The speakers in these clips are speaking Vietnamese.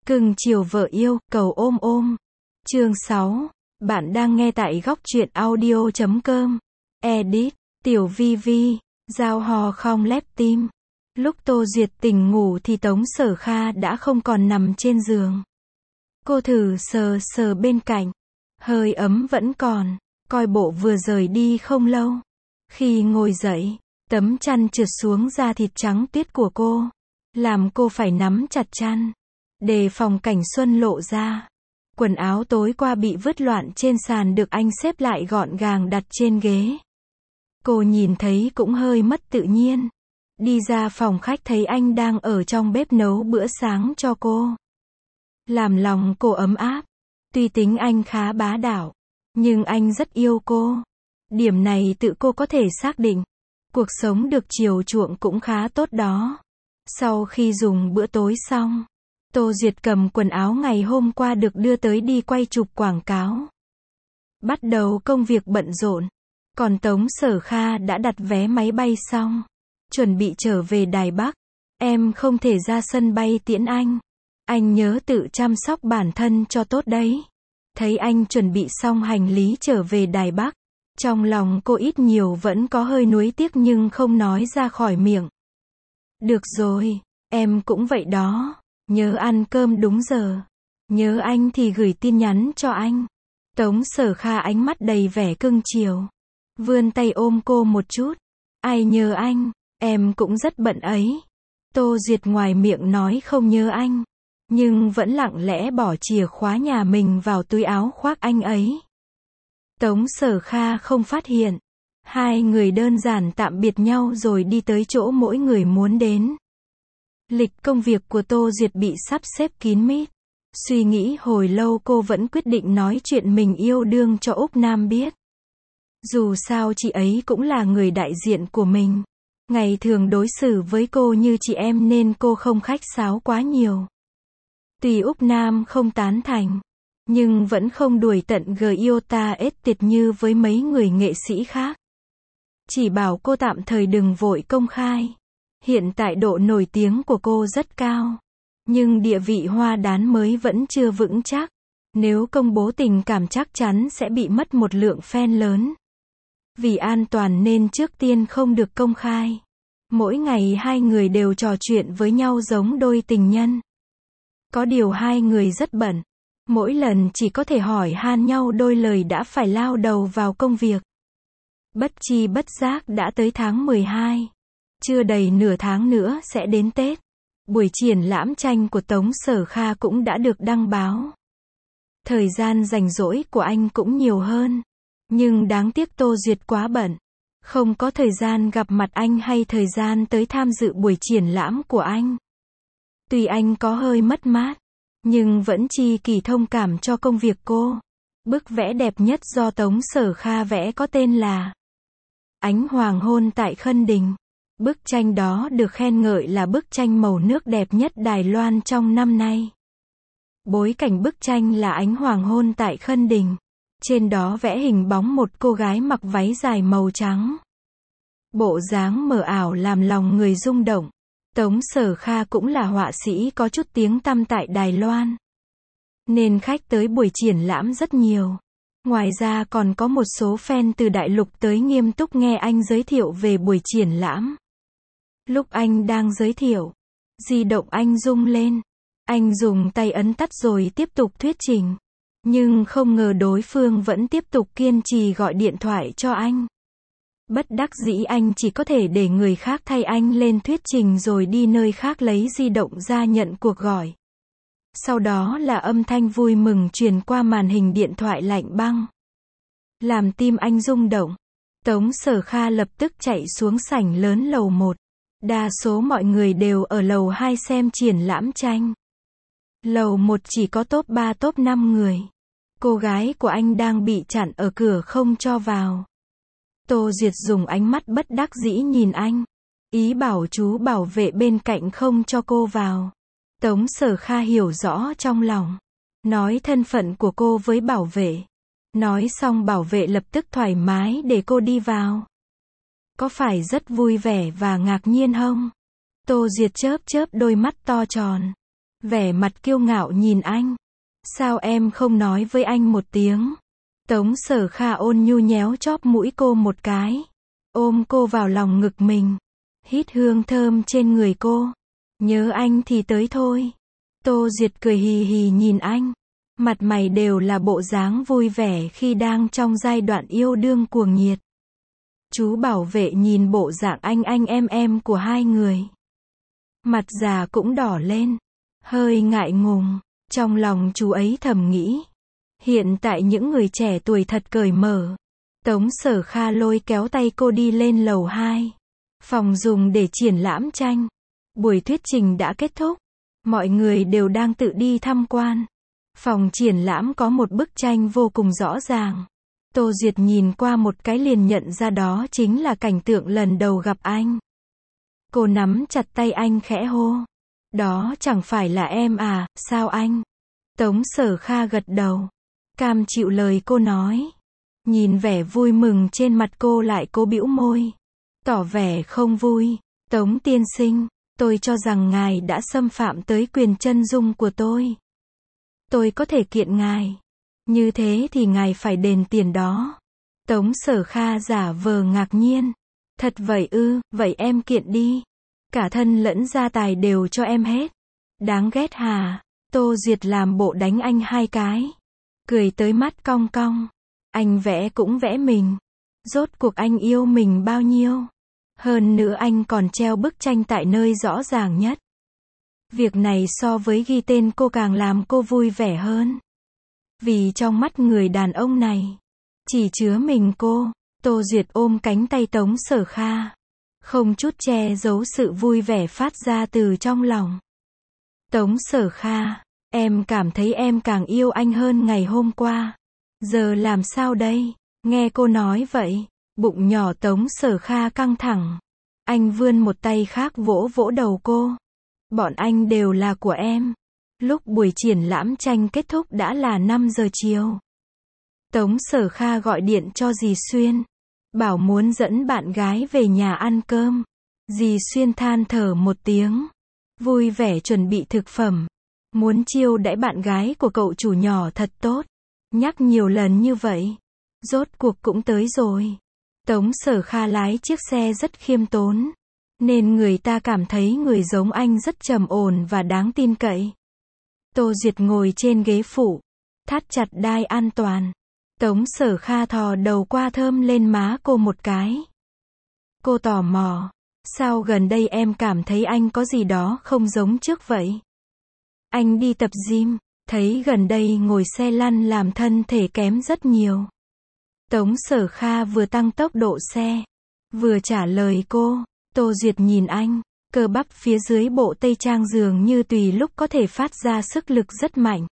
Cưng chiều vợ yêu, cầu ôm ôm. Chương 6. Bạn đang nghe tại góc truyện audio.com. Edit, Tiểu Vi Vi, Giao hò không lép tim. Lúc Tô Duyệt tỉnh ngủ thì Tống Sở Kha đã không còn nằm trên giường. Cô thử sờ sờ bên cạnh. Hơi ấm vẫn còn, coi bộ vừa rời đi không lâu. Khi ngồi dậy, tấm chăn trượt xuống da thịt trắng tuyết của cô, làm cô phải nắm chặt chăn, đề phòng cảnh xuân lộ ra. Quần áo tối qua bị vứt loạn trên sàn được anh xếp lại gọn gàng đặt trên ghế. Cô nhìn thấy cũng hơi mất tự nhiên. Đi ra phòng khách thấy anh đang ở trong bếp nấu bữa sáng cho cô. Làm lòng cô ấm áp. Tuy tính anh khá bá đạo, nhưng anh rất yêu cô. Điểm này tự cô có thể xác định. Cuộc sống được chiều chuộng cũng khá tốt đó. Sau khi dùng bữa tối xong, Tô Duyệt cầm quần áo ngày hôm qua được đưa tới đi quay chụp quảng cáo. Bắt đầu công việc bận rộn. Còn Tống Sở Kha đã đặt vé máy bay xong, chuẩn bị trở về Đài Bắc. Em không thể ra sân bay tiễn anh. Anh nhớ tự chăm sóc bản thân cho tốt đấy. Thấy anh chuẩn bị xong hành lý trở về Đài Bắc, trong lòng cô ít nhiều vẫn có hơi nuối tiếc nhưng không nói ra khỏi miệng. Được rồi, em cũng vậy đó. Nhớ ăn cơm đúng giờ. Nhớ anh thì gửi tin nhắn cho anh. Tống Sở Kha ánh mắt đầy vẻ cưng chiều, vươn tay ôm cô một chút. Ai nhớ anh, em cũng rất bận ấy. Tô Duyệt ngoài miệng nói không nhớ anh, nhưng vẫn lặng lẽ bỏ chìa khóa nhà mình vào túi áo khoác anh ấy. Tống Sở Kha không phát hiện. Hai người đơn giản tạm biệt nhau rồi đi tới chỗ mỗi người muốn đến. Lịch công việc của Tô Duyệt bị sắp xếp kín mít. Suy nghĩ hồi lâu cô vẫn quyết định nói chuyện mình yêu đương cho Úc Nam biết. Dù sao chị ấy cũng là người đại diện của mình. Ngày thường đối xử với cô như chị em nên cô không khách sáo quá nhiều. Tuy Úc Nam không tán thành, nhưng vẫn không đuổi tận Giota Estate như với mấy người nghệ sĩ khác. Chỉ bảo cô tạm thời đừng vội công khai. Hiện tại độ nổi tiếng của cô rất cao, nhưng địa vị hoa đán mới vẫn chưa vững chắc. Nếu công bố tình cảm chắc chắn sẽ bị mất một lượng fan lớn. Vì an toàn nên trước tiên không được công khai. Mỗi ngày hai người đều trò chuyện với nhau giống đôi tình nhân. Có điều hai người rất bận. Mỗi lần chỉ có thể hỏi han nhau đôi lời đã phải lao đầu vào công việc. Bất chi bất giác đã tới tháng 12. Chưa đầy nửa tháng nữa sẽ đến Tết. Buổi triển lãm tranh của Tống Sở Kha cũng đã được đăng báo. Thời gian rảnh rỗi của anh cũng nhiều hơn. Nhưng đáng tiếc Tô Duyệt quá bận. Không có thời gian gặp mặt anh hay thời gian tới tham dự buổi triển lãm của anh. Tuy anh có hơi mất mát, nhưng vẫn chi kỷ thông cảm cho công việc cô. Bức vẽ đẹp nhất do Tống Sở Kha vẽ có tên là Ánh Hoàng Hôn tại Khân Đình. Bức tranh đó được khen ngợi là bức tranh màu nước đẹp nhất Đài Loan trong năm nay. Bối cảnh bức tranh là ánh hoàng hôn tại Khân Đình. Trên đó vẽ hình bóng một cô gái mặc váy dài màu trắng. Bộ dáng mờ ảo làm lòng người rung động. Tống Sở Kha cũng là họa sĩ có chút tiếng tăm tại Đài Loan, nên khách tới buổi triển lãm rất nhiều. Ngoài ra còn có một số fan từ đại lục tới nghiêm túc nghe anh giới thiệu về buổi triển lãm. Lúc anh đang giới thiệu, di động anh rung lên. Anh dùng tay ấn tắt rồi tiếp tục thuyết trình. Nhưng không ngờ đối phương vẫn tiếp tục kiên trì gọi điện thoại cho anh. Bất đắc dĩ anh chỉ có thể để người khác thay anh lên thuyết trình rồi đi nơi khác lấy di động ra nhận cuộc gọi. Sau đó là âm thanh vui mừng truyền qua màn hình điện thoại lạnh băng. Làm tim anh rung động. Tống Sở Kha lập tức chạy xuống sảnh lớn lầu 1. Đa số mọi người đều ở lầu 2 xem triển lãm tranh. Lầu 1 chỉ có top 3 top 5 người. Cô gái của anh đang bị chặn ở cửa không cho vào. Tô Duyệt dùng ánh mắt bất đắc dĩ nhìn anh. Ý bảo chú bảo vệ bên cạnh không cho cô vào. Tống Sở Kha hiểu rõ trong lòng. Nói thân phận của cô với bảo vệ. Nói xong bảo vệ lập tức thoải mái để cô đi vào. Có phải rất vui vẻ và ngạc nhiên không? Tô Duyệt chớp chớp đôi mắt to tròn. vẻ mặt kiêu ngạo nhìn anh. Sao em không nói với anh một tiếng? Tống Sở Kha ôn nhu nhéo chóp mũi cô một cái. Ôm cô vào lòng ngực mình. Hít hương thơm trên người cô. Nhớ anh thì tới thôi. Tô Duyệt cười hì hì nhìn anh. Mặt mày đều là bộ dáng vui vẻ khi đang trong giai đoạn yêu đương cuồng nhiệt. Chú bảo vệ nhìn bộ dạng anh em của hai người. Mặt già cũng đỏ lên. Hơi ngại ngùng. Trong lòng chú ấy thầm nghĩ. Hiện tại những người trẻ tuổi thật cởi mở. Tống Sở Kha lôi kéo tay cô đi lên lầu 2. Phòng dùng để triển lãm tranh. Buổi thuyết trình đã kết thúc. Mọi người đều đang tự đi tham quan. Phòng triển lãm có một bức tranh vô cùng rõ ràng. Tô Duyệt nhìn qua một cái liền nhận ra đó chính là cảnh tượng lần đầu gặp anh. Cô nắm chặt tay anh khẽ hô. Đó chẳng phải là em à, sao anh? Tống Sở Kha gật đầu. Cam chịu lời cô nói. Nhìn vẻ vui mừng trên mặt cô lại cố bĩu môi. Tỏ vẻ không vui. Tống tiên sinh, tôi cho rằng ngài đã xâm phạm tới quyền chân dung của tôi. Tôi có thể kiện ngài. Như thế thì ngài phải đền tiền đó. Tống Sở Kha giả vờ ngạc nhiên. Thật vậy ư, vậy em kiện đi. Cả thân lẫn gia tài đều cho em hết. Đáng ghét hà. Tô Duyệt làm bộ đánh anh 2 cái. Cười tới mắt cong cong. Anh vẽ cũng vẽ mình. Rốt cuộc anh yêu mình bao nhiêu? Hơn nữa anh còn treo bức tranh tại nơi rõ ràng nhất. Việc này so với ghi tên cô càng làm cô vui vẻ hơn. Vì trong mắt người đàn ông này, chỉ chứa mình cô. Tô Duyệt ôm cánh tay Tống Sở Kha. Không chút che giấu sự vui vẻ phát ra từ trong lòng. Tống Sở Kha, em cảm thấy em càng yêu anh hơn ngày hôm qua. Giờ làm sao đây? Nghe cô nói vậy, bụng nhỏ Tống Sở Kha căng thẳng. Anh vươn một tay khác vỗ vỗ đầu cô. Bọn anh đều là của em. Lúc buổi triển lãm tranh kết thúc đã là 5 giờ chiều. Tống Sở Kha gọi điện cho dì Xuyên. Bảo muốn dẫn bạn gái về nhà ăn cơm. Dì Xuyên than thở một tiếng. Vui vẻ chuẩn bị thực phẩm. Muốn chiêu đãi bạn gái của cậu chủ nhỏ thật tốt. Nhắc nhiều lần như vậy. Rốt cuộc cũng tới rồi. Tống Sở Kha lái chiếc xe rất khiêm tốn. Nên người ta cảm thấy người giống anh rất trầm ổn và đáng tin cậy. Tô Duyệt ngồi trên ghế phụ. Thắt chặt đai an toàn. Tống Sở Kha thò đầu qua thơm lên má cô một cái. Cô tò mò. Sao gần đây em cảm thấy anh có gì đó không giống trước vậy? Anh đi tập gym. Thấy gần đây ngồi xe lăn làm thân thể kém rất nhiều. Tống Sở Kha vừa tăng tốc độ xe. Vừa trả lời cô. Tô Duyệt nhìn anh. Cơ bắp phía dưới bộ tây trang dường như tùy lúc có thể phát ra sức lực rất mạnh.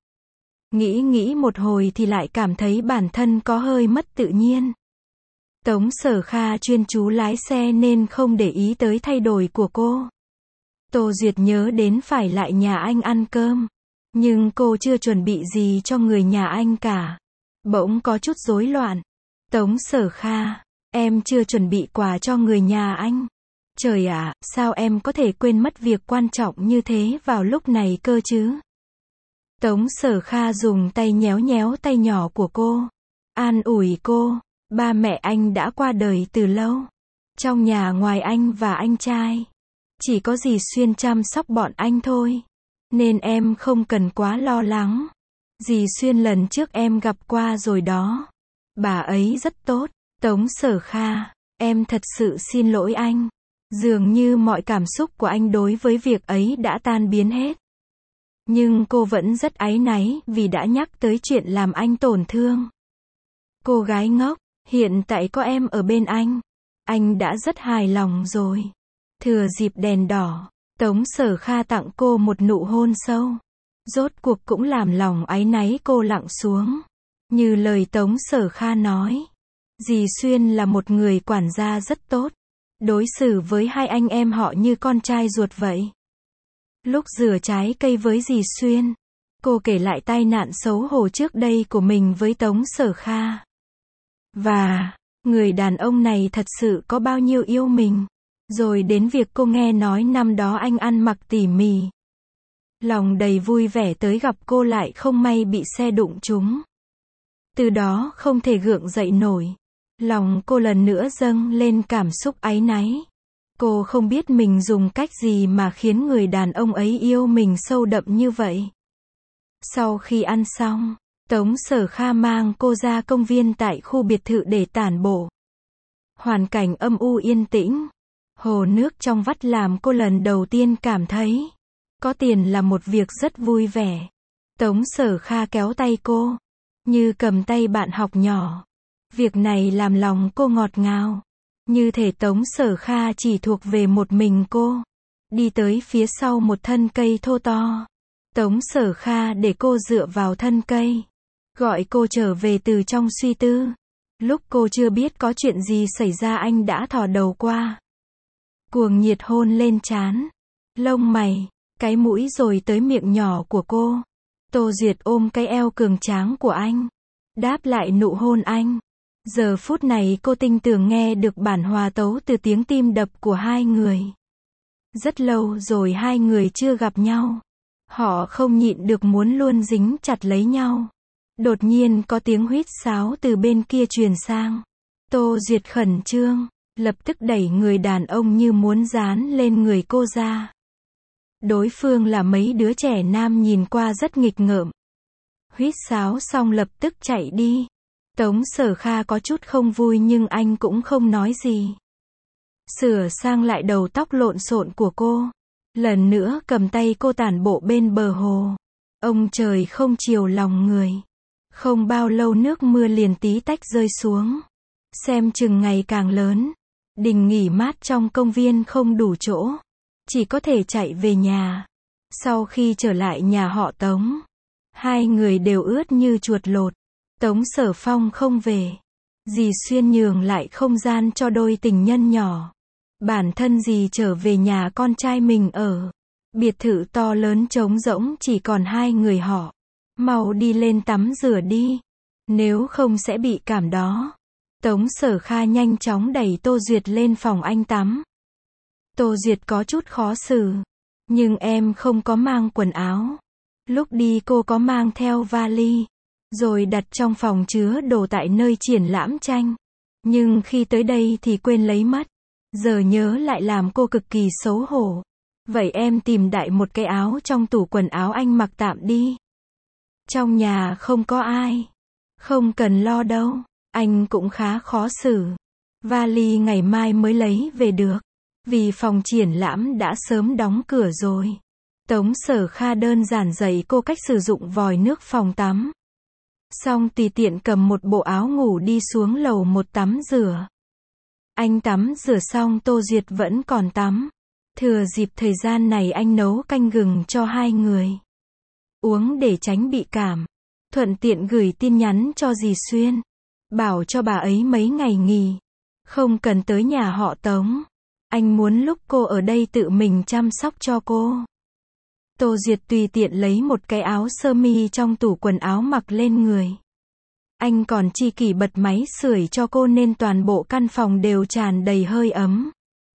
Nghĩ một hồi thì lại cảm thấy bản thân có hơi mất tự nhiên. Tống Sở Kha chuyên chú lái xe nên không để ý tới thay đổi của cô. Tô Duyệt nhớ đến phải lại nhà anh ăn cơm. Nhưng cô chưa chuẩn bị gì cho người nhà anh cả. Bỗng có chút rối loạn. Tống Sở Kha, em chưa chuẩn bị quà cho người nhà anh. Trời ạ, sao em có thể quên mất việc quan trọng như thế vào lúc này cơ chứ? Tống Sở Kha dùng tay nhéo nhéo tay nhỏ của cô. An ủi cô, ba mẹ anh đã qua đời từ lâu. Trong nhà ngoài anh và anh trai, chỉ có dì Xuyên chăm sóc bọn anh thôi. Nên em không cần quá lo lắng. Dì Xuyên lần trước em gặp qua rồi đó. Bà ấy rất tốt. Tống Sở Kha, em thật sự xin lỗi anh. Dường như mọi cảm xúc của anh đối với việc ấy đã tan biến hết. Nhưng cô vẫn rất áy náy vì đã nhắc tới chuyện làm anh tổn thương. Cô gái ngốc, hiện tại có em ở bên anh đã rất hài lòng rồi. Thừa dịp đèn đỏ, Tống Sở Kha tặng cô một nụ hôn sâu. Rốt cuộc cũng làm lòng áy náy cô lặng xuống. Như lời Tống Sở Kha nói, dì Xuyên là một người quản gia rất tốt. Đối xử với hai anh em họ như con trai ruột vậy. Lúc rửa trái cây với dì Xuyên, cô kể lại tai nạn xấu hổ trước đây của mình với Tống Sở Kha. Và, người đàn ông này thật sự có bao nhiêu yêu mình. Rồi đến việc cô nghe nói năm đó anh ăn mặc tỉ mỉ. lòng đầy vui vẻ tới gặp cô lại không may bị xe đụng trúng. Từ đó không thể gượng dậy nổi. Lòng cô lần nữa dâng lên cảm xúc áy náy. Cô không biết mình dùng cách gì mà khiến người đàn ông ấy yêu mình sâu đậm như vậy. Sau khi ăn xong, Tống Sở Kha mang cô ra công viên tại khu biệt thự để tản bộ. Hoàn cảnh âm u yên tĩnh. Hồ nước trong vắt làm cô lần đầu tiên cảm thấy có tiền là một việc rất vui vẻ. Tống Sở Kha kéo tay cô, như cầm tay bạn học nhỏ. Việc này làm lòng cô ngọt ngào. Như thể Tống Sở Kha chỉ thuộc về một mình cô. Đi tới phía sau một thân cây thô to. Tống Sở Kha để cô dựa vào thân cây. Gọi cô trở về từ trong suy tư. Lúc cô chưa biết có chuyện gì xảy ra anh đã thò đầu qua. Cuồng nhiệt hôn lên trán, lông mày, cái mũi rồi tới miệng nhỏ của cô. Tô Duyệt ôm cái eo cường tráng của anh. Đáp lại nụ hôn anh. Giờ phút này cô tinh tường nghe được bản hòa tấu từ tiếng tim đập của hai người. Rất lâu rồi hai người chưa gặp nhau. Họ không nhịn được muốn luôn dính chặt lấy nhau. Đột nhiên có tiếng huýt sáo từ bên kia truyền sang. Tô Duyệt khẩn trương, lập tức đẩy người đàn ông như muốn dán lên người cô ra. Đối phương là mấy đứa trẻ nam nhìn qua rất nghịch ngợm. Huýt sáo xong lập tức chạy đi. Tống Sở Kha có chút không vui nhưng anh cũng không nói gì. Sửa sang lại đầu tóc lộn xộn của cô. Lần nữa cầm tay cô tản bộ bên bờ hồ. Ông trời không chiều lòng người. Không bao lâu nước mưa liền tí tách rơi xuống. Xem chừng ngày càng lớn. Đình nghỉ mát trong công viên không đủ chỗ. Chỉ có thể chạy về nhà. Sau khi trở lại nhà họ Tống, hai người đều ướt như chuột lột. Tống Sở Phong không về. Dì Xuyên nhường lại không gian cho đôi tình nhân nhỏ. Bản thân dì trở về nhà con trai mình ở. Biệt thự to lớn trống rỗng chỉ còn hai người họ. Mau đi lên tắm rửa đi. Nếu không sẽ bị cảm đó. Tống Sở Kha nhanh chóng đẩy Tô Duyệt lên phòng anh tắm. Tô Duyệt có chút khó xử. Nhưng em không có mang quần áo. Lúc đi cô có mang theo vali. Rồi đặt trong phòng chứa đồ tại nơi triển lãm tranh. Nhưng khi tới đây thì quên lấy mất. Giờ nhớ lại làm cô cực kỳ xấu hổ. Vậy em tìm đại một cái áo trong tủ quần áo anh mặc tạm đi. Trong nhà không có ai. Không cần lo đâu. Anh cũng khá khó xử. Vali ngày mai mới lấy về được. Vì phòng triển lãm đã sớm đóng cửa rồi. Tống Sở Kha đơn giản dạy cô cách sử dụng vòi nước phòng tắm. Xong tùy tiện cầm một bộ áo ngủ đi xuống lầu một tắm rửa. Anh tắm rửa xong Tô Duyệt vẫn còn tắm. Thừa dịp thời gian này anh nấu canh gừng cho hai người. Uống để tránh bị cảm. Thuận tiện gửi tin nhắn cho dì Xuyên. Bảo cho bà ấy mấy ngày nghỉ. Không cần tới nhà họ Tống. Anh muốn lúc cô ở đây tự mình chăm sóc cho cô. Tô Duyệt tùy tiện lấy một cái áo sơ mi trong tủ quần áo mặc lên người. Anh còn chi kỷ bật máy sưởi cho cô nên toàn bộ căn phòng đều tràn đầy hơi ấm.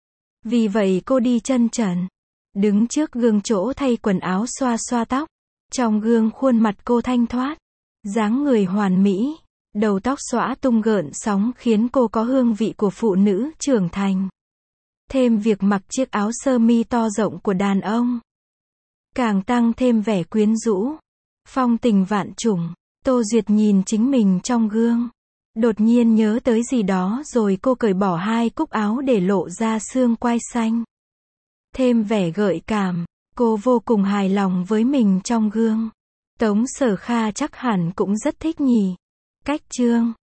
Vì vậy cô đi chân trần. Đứng trước gương chỗ thay quần áo xoa xoa tóc. Trong gương khuôn mặt cô thanh thoát. Dáng người hoàn mỹ. Đầu tóc xõa tung gợn sóng khiến cô có hương vị của phụ nữ trưởng thành. Thêm việc mặc chiếc áo sơ mi to rộng của đàn ông. Càng tăng thêm vẻ quyến rũ. Phong tình vạn trùng. Tô Duyệt nhìn chính mình trong gương. Đột nhiên nhớ tới gì đó rồi cô cởi bỏ hai cúc áo để lộ ra xương quai xanh. Thêm vẻ gợi cảm. Cô vô cùng hài lòng với mình trong gương. Tống Sở Kha chắc hẳn cũng rất thích nhỉ. Cách chương